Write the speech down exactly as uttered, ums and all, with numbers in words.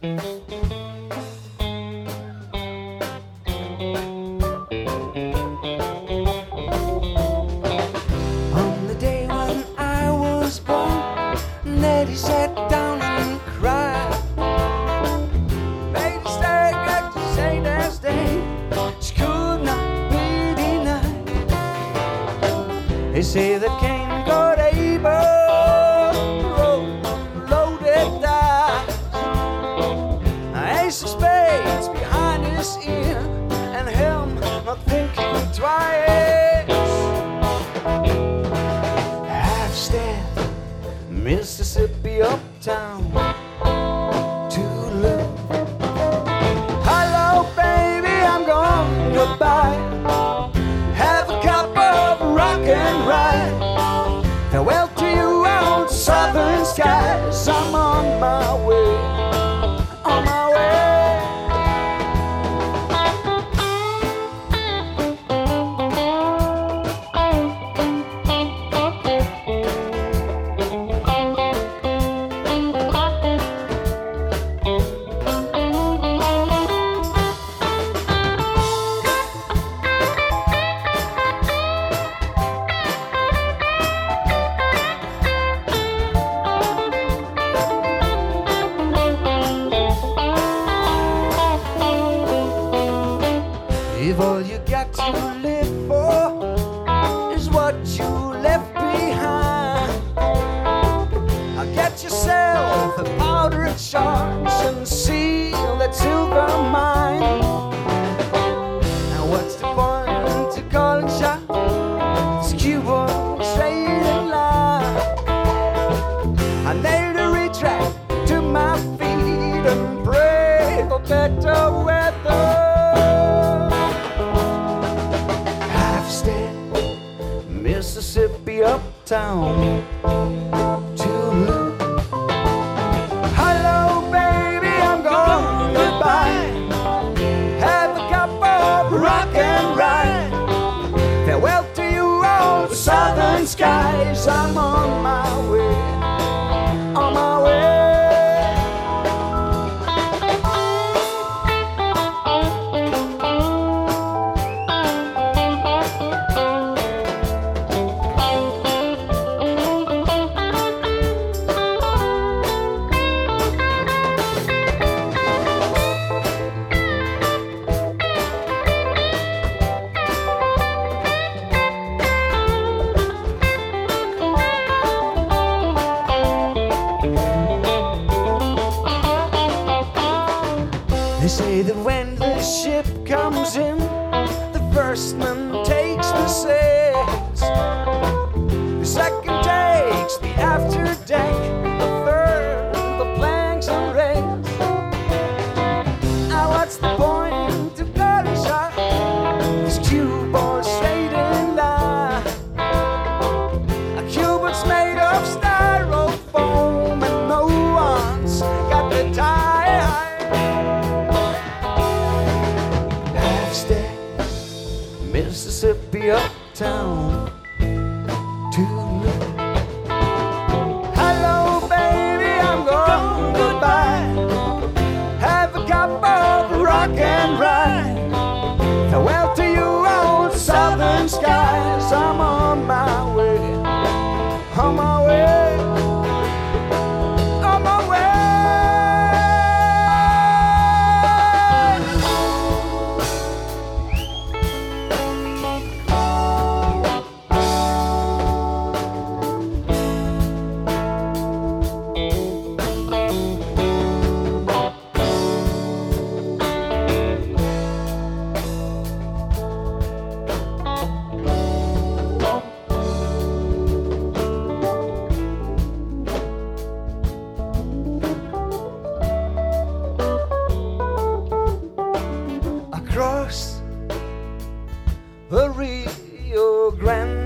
On the day when I was born, Nettie sat down and cried. Made a stay, got to say that day, she could not be denied. They say that Cain got Abel, loaded dice. Ace of spades behind his ear, and him not thinking twice. Half-step, Mississippi uptown, to love. Hello, baby, I'm gone, goodbye. Have a cup of rock and ride. Farewell to you, old southern skies. I'm on my way, on my way. If all you got to live for is what you left behind, I'll get yourself a powdered shards and seal that silver mine. Now what's the point to calling shots? It's Cuba straight in line. I nailed a retract to my feet and pray for better weather. Mississippi uptown, to love. Hello, baby, I'm gone, goodbye. Have a cup of rock and ride. Farewell to you, old southern skies. I'm on my way, on my way. They say that when the ship comes in, the first man takes the sails, the second takes the after deck, the third the planks and rails. Now what's the point of calling shot? This cue ball straight in line. A Cuban's made of styrofoam, and no one's got the time. Mississippi uptown, to love. Hello, baby, I'm gone, goodbye. Have a cup of rock and ride. Farewell to you, old southern skies. I'm on my way, on my way, on my way. Across the Rio Grande